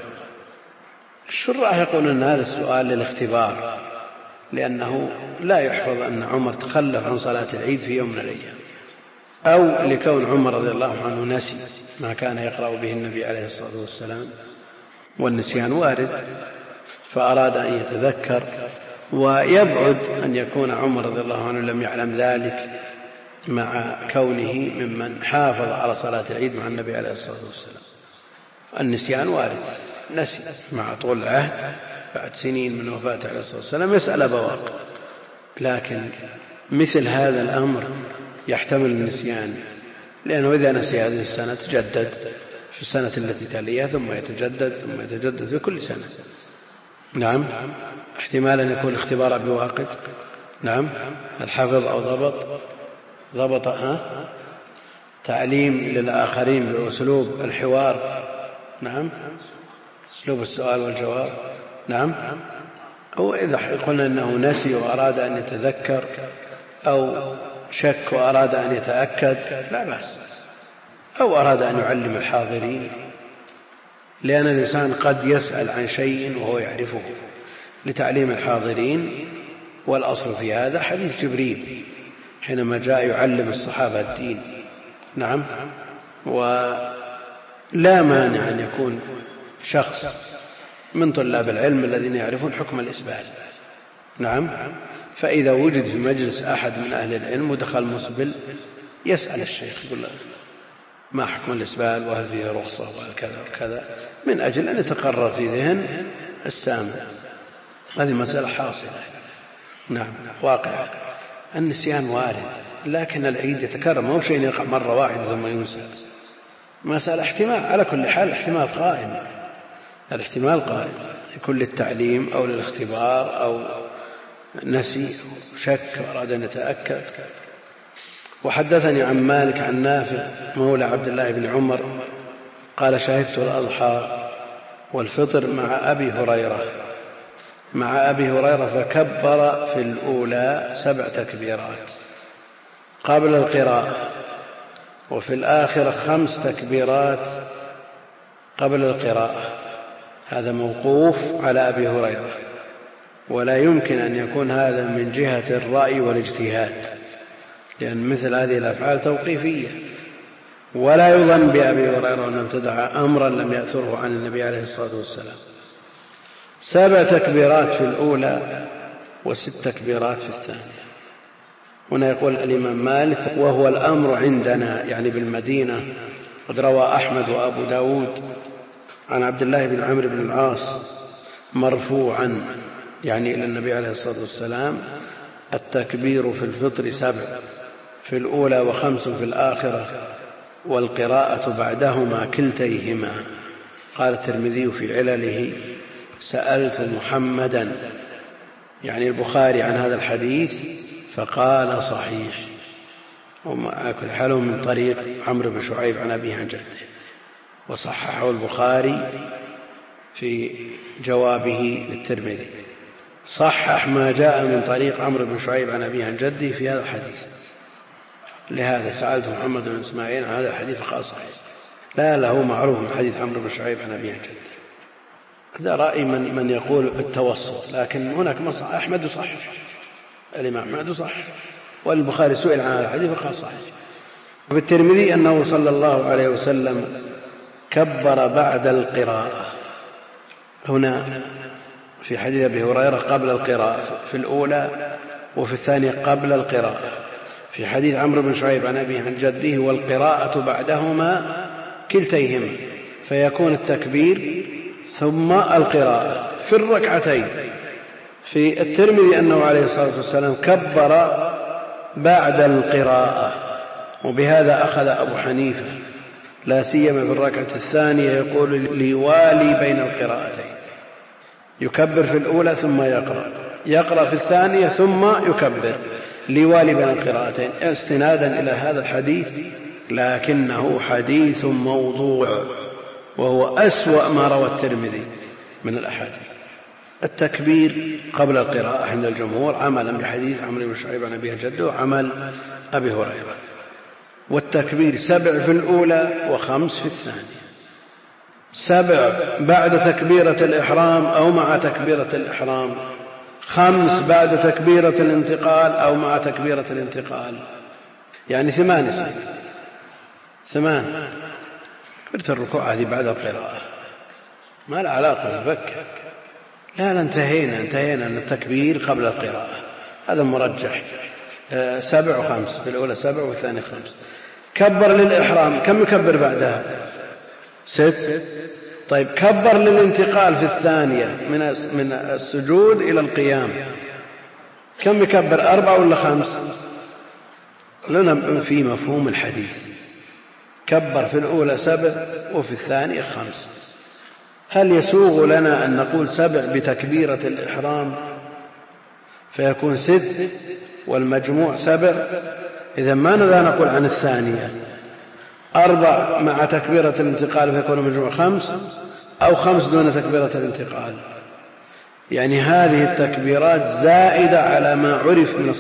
الشراح يقول أن هذا السؤال للاختبار، لأنه لا يحفظ أن عمر تخلف عن صلاة العيد في يوم من الأيام، أو لكون عمر رضي الله عنه نسي ما كان يقرأ به النبي عليه الصلاة والسلام، والنسيان وارد، فأراد أن يتذكر. ويبعد أن يكون عمر رضي الله عنه لم يعلم ذلك مع كونه ممن حافظ على صلاة العيد مع النبي عليه الصلاة والسلام. النسيان وارد، نسي مع طول العهد بعد سنين من وفاته عليه الصلاة والسلام يسأل أبا واقد، لكن مثل هذا الأمر يحتمل النسيان، لأنه إذا نسي هذه السنة تجدد في السنة التي تليها، ثم يتجدد في كل سنة. نعم، احتمال أن يكون اختبار أبي واقد. نعم، الحفظ أو ضبط تعليم للآخرين بأسلوب الحوار. نعم، أسلوب السؤال والجواب. نعم، أو إذا قلنا أنه نسي وأراد أن يتذكر، أو شك وأراد أن يتأكد، لا بأس، أو أراد أن يعلم الحاضرين، لأن الإنسان قد يسأل عن شيء وهو يعرفه لتعليم الحاضرين. والأصل في هذا حديث جبريل حينما جاء يعلم الصحابة الدين. نعم، ولا مانع أن يكون شخص من طلاب العلم الذين يعرفون حكم الإسبال. نعم، فإذا وجد في مجلس أحد من أهل العلم ودخل مسبل يسأل الشيخ يقول له ما حكم الإسبال وهل فيه رخصة وهل كذا وكذا، من أجل أن يتقرر في ذهن السامع. هذه مسألة حاصلة. نعم، واقع. النسيان وارد، لكن العيد يتكرر، ما هو شيء يقع مرة واحدة ثم ينسى. مسألة احتمال، على كل حال الاحتمال قائم، الاحتمال قائم، يكون للتعليم أو للاختبار أو نسي شك وأراد أن يتأكد. وحدثني عن مالك عن نافع مولى عبد الله بن عمر قال شهدت الأضحى والفطر مع أبي هريرة فكبر في الأولى 7 تكبيرات قبل القراءة، وفي الآخرة 5 تكبيرات قبل القراءة. هذا موقوف على أبي هريرة، ولا يمكن أن يكون هذا من جهة الرأي والاجتهاد، لأن مثل هذه الأفعال توقيفية. ولا يظن بأبي هريرة أن ابتدع أمرا لم يأثره عن النبي عليه الصلاة والسلام. 7 تكبيرات في الأولى و6 تكبيرات في الثانية. هنا يقول الإمام مالك وهو الأمر عندنا يعني بالمدينة. قد روى أحمد وأبو داود عن عبد الله بن عمرو بن العاص مرفوعا يعني إلى النبي عليه الصلاة والسلام التكبير في الفطر 7 في الأولى و5 في الآخرة، والقراءة بعدهما كلتيهما. قال الترمذي في علله سألت محمدا يعني البخاري عن هذا الحديث فقال صحيح، ومع كل حال من طريق عمرو بن شعيب عن أبيه عن جده، وصححه البخاري في جوابه للترمذي، صحح ما جاء من طريق عمرو بن شعيب عن أبيه عن جده في هذا الحديث. لهذا سألت محمد بن إسماعيل عن هذا الحديث فقال صحيح، لا له معروف من حديث عمرو بن شعيب عن أبيه عن جده. هذا رأي من يقول بالتوسط، لكن هناك أحمد صحيح، الإمام أحمد صحيح، والبخاري سئل عن الحديث فقال صحيح. وفي الترمذي أنه صلى الله عليه وسلم كبر بعد القراءة. هنا في حديث أبي هريرة قبل القراءة في الأولى، وفي الثانية قبل القراءة. في حديث عمرو بن شعيب عن أبيه عن جده والقراءة بعدهما كلتيهما، فيكون التكبير ثم القراءة في الركعتين. في الترمذي أنه عليه الصلاة والسلام كبر بعد القراءة، وبهذا أخذ أبو حنيفة، لا سيما في الركعة الثانية يقول ليوالي بين القراءتين، يكبر في الأولى ثم يقرأ في الثانية ثم يكبر، ليوالي بين القراءتين، استنادا إلى هذا الحديث، لكنه حديث موضوع، وهو أسوأ ما روى الترمذي من الأحاديث. التكبير قبل القراءة عند الجمهور عملا بحديث عمرو بن شعيب عن أبيه جده عمل أبي هريرة. والتكبير 7 في الأولى و5 في الثانية. 7 بعد تكبيرة الإحرام أو مع تكبيرة الإحرام، 5 بعد تكبيرة الانتقال أو مع تكبيرة الانتقال، يعني 8. كبيرة الركوع هذه بعد القراءة، ما لها علاقة نفكر، لا انتهينا أن التكبير قبل القراءة، هذا مرجح. 7 و5 في الأولى 7 والثانية 5. كبر للإحرام، كم يكبر بعدها؟ 6. طيب كبر للانتقال في الثانية من السجود إلى القيام، كم يكبر؟ 4 ولا 5؟ لنا في مفهوم الحديث، كبر في الأولى 7 وفي الثانية 5. هل يسوغ لنا أن نقول 7 بتكبيرة الإحرام فيكون 6 والمجموع 7؟ إذا ما لا نقول عن الثانية 4 مع تكبيرة الانتقال فيكون المجموع 5، أو 5 دون تكبيرة الانتقال. يعني هذه التكبيرات زائدة على ما عرف من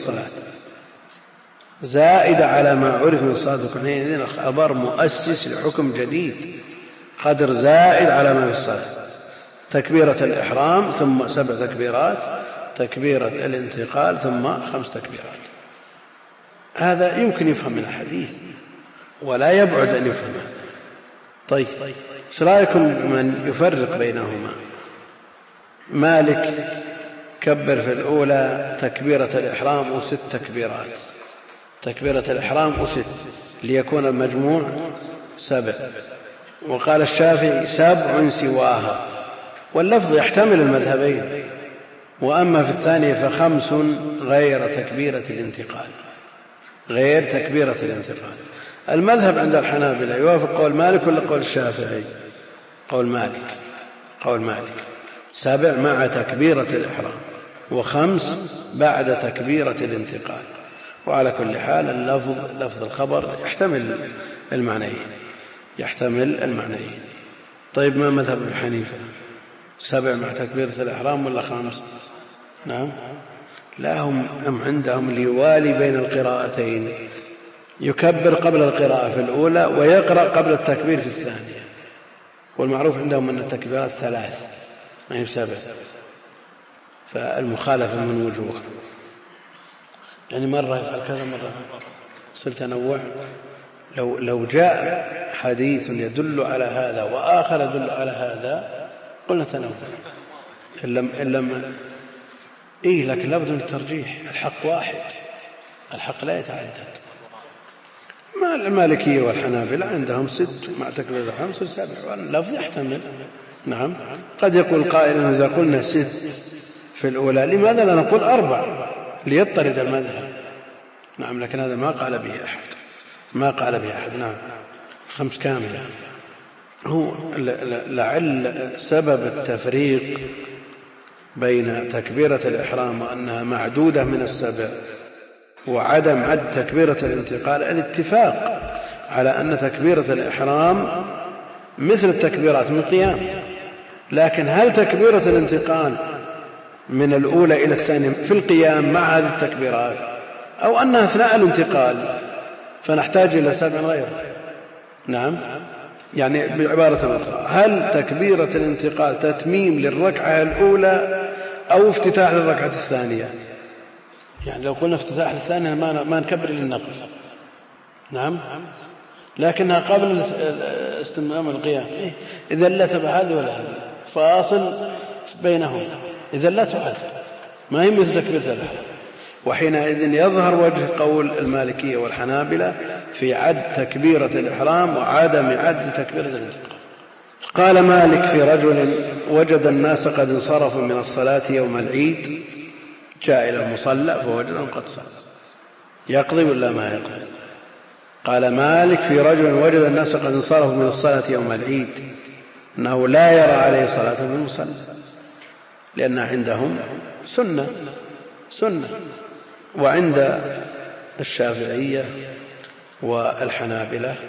الصلاة، وكان هنا خبر مؤسس لحكم جديد، قدر زائد على ما في الصلاة. تكبيرة الإحرام ثم 7 تكبيرات، تكبيرة الانتقال ثم 5 تكبيرات. هذا يمكن يفهم من الحديث ولا يبعد أن يفهمه. طيب ايش رأيكم من يفرق بينهما؟ مالك كبر في الأولى تكبيرة الإحرام و6 تكبيرات، تكبيرة الإحرام و6 ليكون المجموع 7. وقال الشافعي 7 سواها، واللفظ يحتمل المذهبين. وأما في الثانية ف5 غير تكبيرة الانتقال. المذهب عند الحنابلة يوافق قول مالك ولا قول الشافعي؟ قول مالك. 7 مع تكبيرة الإحرام و5 بعد تكبيرة الانتقال. وعلى كل حال لفظ الخبر يحتمل المعنيين. طيب ما مذهب ابن حنيفة؟ 7 مع تكبيرة الإحرام ولا 5؟ نعم، لا، هم عندهم ليوالي بين القراءتين، يكبر قبل القراءة في الأولى ويقرأ قبل التكبير في الثانية. والمعروف عندهم أن التكبيرات 3 ما هي 7، فالمخالفة من وجوه، يعني مرة يفعل كذا مرة صرت تنوع. لو جاء حديث يدل على هذا وآخر يدل على هذا قلنا تنوع، إن لم لكن لابد من الترجيح. الحق واحد، الحق لا يتعدد. ما المالكية والحنابلة عندهم 6 مع تكبيرة 5 و7، واللفظ يحتمل. نعم، قد يقول قائل إذا قلنا 6 في الأولى لماذا لا نقول 4 ليضطرد المذهب؟ نعم، لكن هذا ما قال به أحد. نعم، 5 كاملة. هو لعل سبب التفريق بين تكبيرة الإحرام وأنها معدودة من 7 وعدم عد تكبيرة الانتقال الاتفاق على أن تكبيرة الإحرام مثل التكبيرات من القيام، لكن هل تكبيرة الانتقال من الأولى إلى الثانية في القيام مع هذه التكبيرات، أو أنها أثناء الانتقال فنحتاج إلى 7 غيره؟ نعم، يعني بعبارة أخرى، هل تكبيرة الانتقال تتميم للركعة الأولى أو افتتاح للركعة الثانية؟ يعني لو قلنا افتتاح للثانية ما نكبر للنقص، نعم، لكنها قبل استمام القيام. إذا لا تبع هذه ولا هذه، فاصل بينهم، إذا لا تعد، ما هي مثل تكبيرة الإحرام. وحينئذ يظهر وجه قول المالكية والحنابلة في عد تكبيرة الإحرام وعدم عد تكبيرة الانتقال. قال مالك في رجل وجد الناس قد انصرفوا من الصلاة يوم العيد، جاء إلى المصلى فوجدهم قد صلوا، يقضي ولا ما يقضي؟ قال مالك في رجل وجد الناس قد انصرفوا من الصلاة يوم العيد أنه لا يرى عليه صلاة في المصلى، لأن عندهم سنة، وعند الشافعية والحنابلة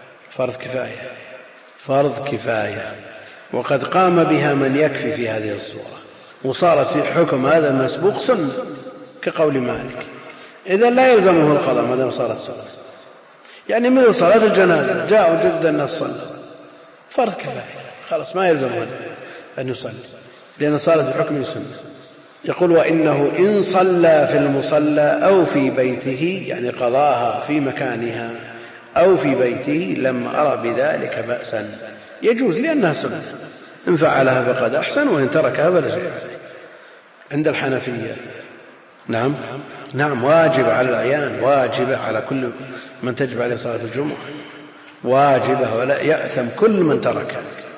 فرض كفاية، وقد قام بها من يكفي في هذه الصورة، وصارت في حكم هذا المسبوق سنة كقول مالك. إذا لا يلزمه القضاء ما دام صارت سنة، يعني مثل صلاة الجنازة، جاءوا جد الناس صلى، فرض كفاية، خلاص ما يلزمه أن يصلي لأن صارت في حكم سنة. يقول وإنه إن صلى في المصلى أو في بيته، يعني قضاها في مكانها أو في بيته، لم أرى بذلك بأسا، يجوز لأنها سنة، إن فعلها فقد أحسن وإن تركها فلا شيء عليه. عند الحنفية نعم واجب على الأعيان، واجبة على كل من تجب عليه صلاة الجمعة، واجبة ولا يأثم كل من تركها.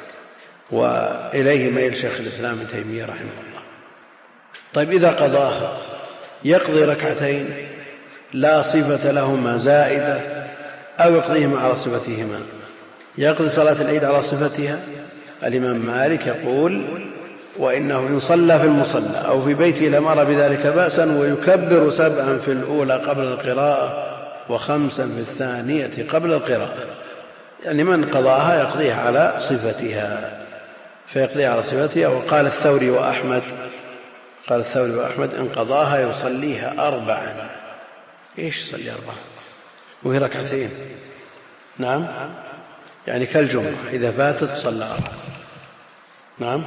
وإليه ميل شيخ الإسلام ابن تيمية رحمه الله. طيب إذا قضاها يقضي ركعتين لا صفة لهما زائدة أو يقضيهما على صفتهما؟ يقضي صلاة العيد على صفتها. الإمام مالك يقول وإنه إن صلى في المصلى أو في بيته لم أرى بذلك بأسا، ويكبر 7 في الأولى قبل القراءة و5 في الثانية قبل القراءة. يعني من قضاها يقضيها على صفتها، فيقضيها على صفتها. وقال الثوري وأحمد إن قضاها يصليها 4. إيش يصلي 4 وهي ركعتين؟ نعم، يعني كالجمعة إذا فاتت صلى 4. نعم،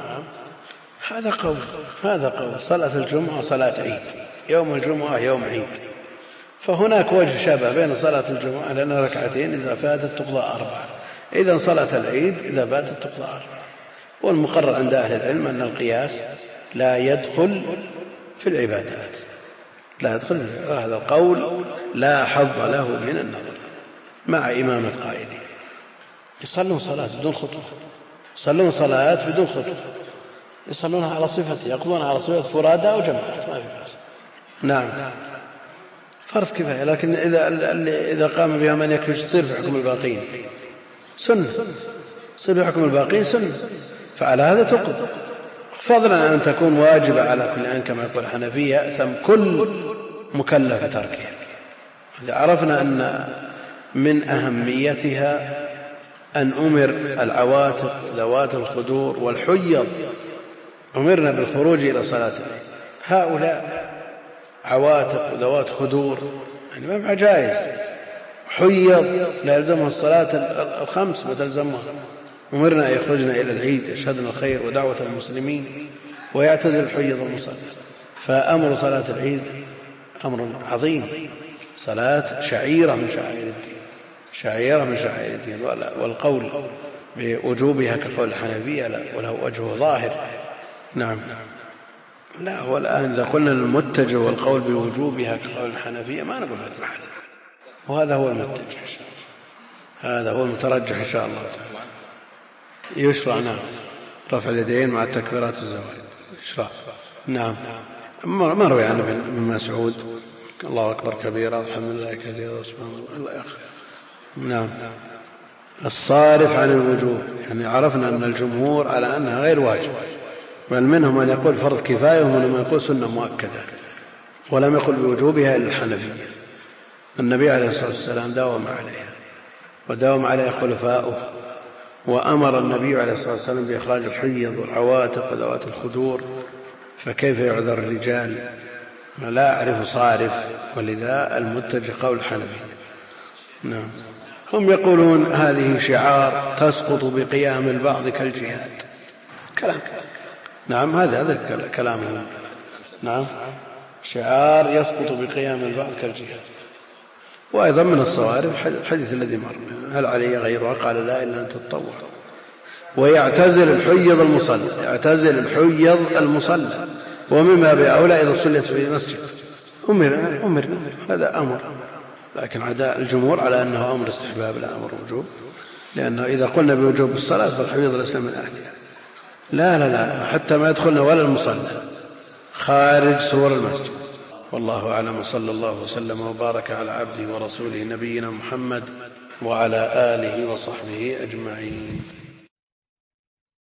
هذا قول صلاة الجمعة صلاة عيد، يوم الجمعة يوم عيد، فهناك وجه شبه بين صلاة الجمعة لأنها ركعتين إذا فاتت تقضى 4، إذا صلاة العيد إذا فاتت تقضى 4. والمقرر عند أهل العلم أن القياس لا يدخل في العبادات، لا يدخل، هذا القول لا حظ له من النظر مع إمامة قائله. يصلون صلاة بدون خطوة، يصلون صلاة بدون خطوة، يصلونها على صفته، يقضون على صفة فرادى أو جماعة، ما في بأس. نعم، فرض كفاية، لكن إذا قام بها من يكفي تصير في حكم الباقين سنة، تصير في حكم الباقين سنة، فعلى هذا تقضى، فضلا عن أن تكون واجبة على كل آن كما يقول الحنفية، يأثم كل مكلف تركها. إذا عرفنا أن من أهميتها أن أمر العواتق ذوات الخدور والحيض، أمرنا بالخروج إلى صلاة العيد، هؤلاء عواتق ذوات خدور يعني ما بها جائز، حيض لا يلزمها الصلاة 5 ما تلزمها، أمرنا أن يخرجنا إلى العيد يشهدنا الخير ودعوة المسلمين ويعتزل الحيض المصلى. فأمر صلاة العيد أمر عظيم، صلاة شعيرة من شعائر الدين، والقول بوجوبها كقول الحنفية لا، وله وجه ظاهر. نعم، لا، والآن إذا قلنا المتجه والقول بوجوبها كقول الحنفية ما نقول هذا المحل، وهذا هو المتجه، هذا هو المترجح إن شاء الله تعالى. يشرع رفع اليدين مع التكبيرات الزوائد، يشرع. نعم، ما روي عنه ابن مسعود الله أكبر كبيرا الحمد لله كثيرا سبحان الله إلى آخره. نعم، الصارف عن الوجوب، يعني عرفنا أن الجمهور على أنها غير واجب، بل منهم من يقول فرض كفاية ومنهم من يقول سنة مؤكدة، ولم يقل بوجوبها إلا الحنفية. النبي عليه الصلاة والسلام داوم عليها وداوم عليها خلفاؤه، وأمر النبي عليه الصلاة والسلام بإخراج الحيض والعواتق وذوات الخدور، فكيف يعذر الرجال؟ لا أعرف صارف، ولذا المتجه قول الحنفية. نعم، هم يقولون هذه شعار تسقط بقيام البعض كالجهاد. كلام. نعم هذا كلامهم. نعم شعار يسقط بقيام البعض كالجهاد. وأيضا من الصوارف الحديث الذي مر: هل علي غيرها؟ قال لا إلا أن تتطوع. ويعتزل الحيض المصلى، يعتزل الحيض المصلى، ومن باب أولى إذا صليت في المسجد. أمر هذا أمر، لكن عدا الجمهور على أنه أمر استحباب لا أمر وجوب، لأنه إذا قلنا بوجوب الصلاة فالحيض ليس من أهلها. لا حتى ما يدخلنا ولا المصلى، خارج سور المسجد. والله أعلم، صلى الله وسلم وبارك على عبده ورسوله نبينا محمد وعلى آله وصحبه أجمعين.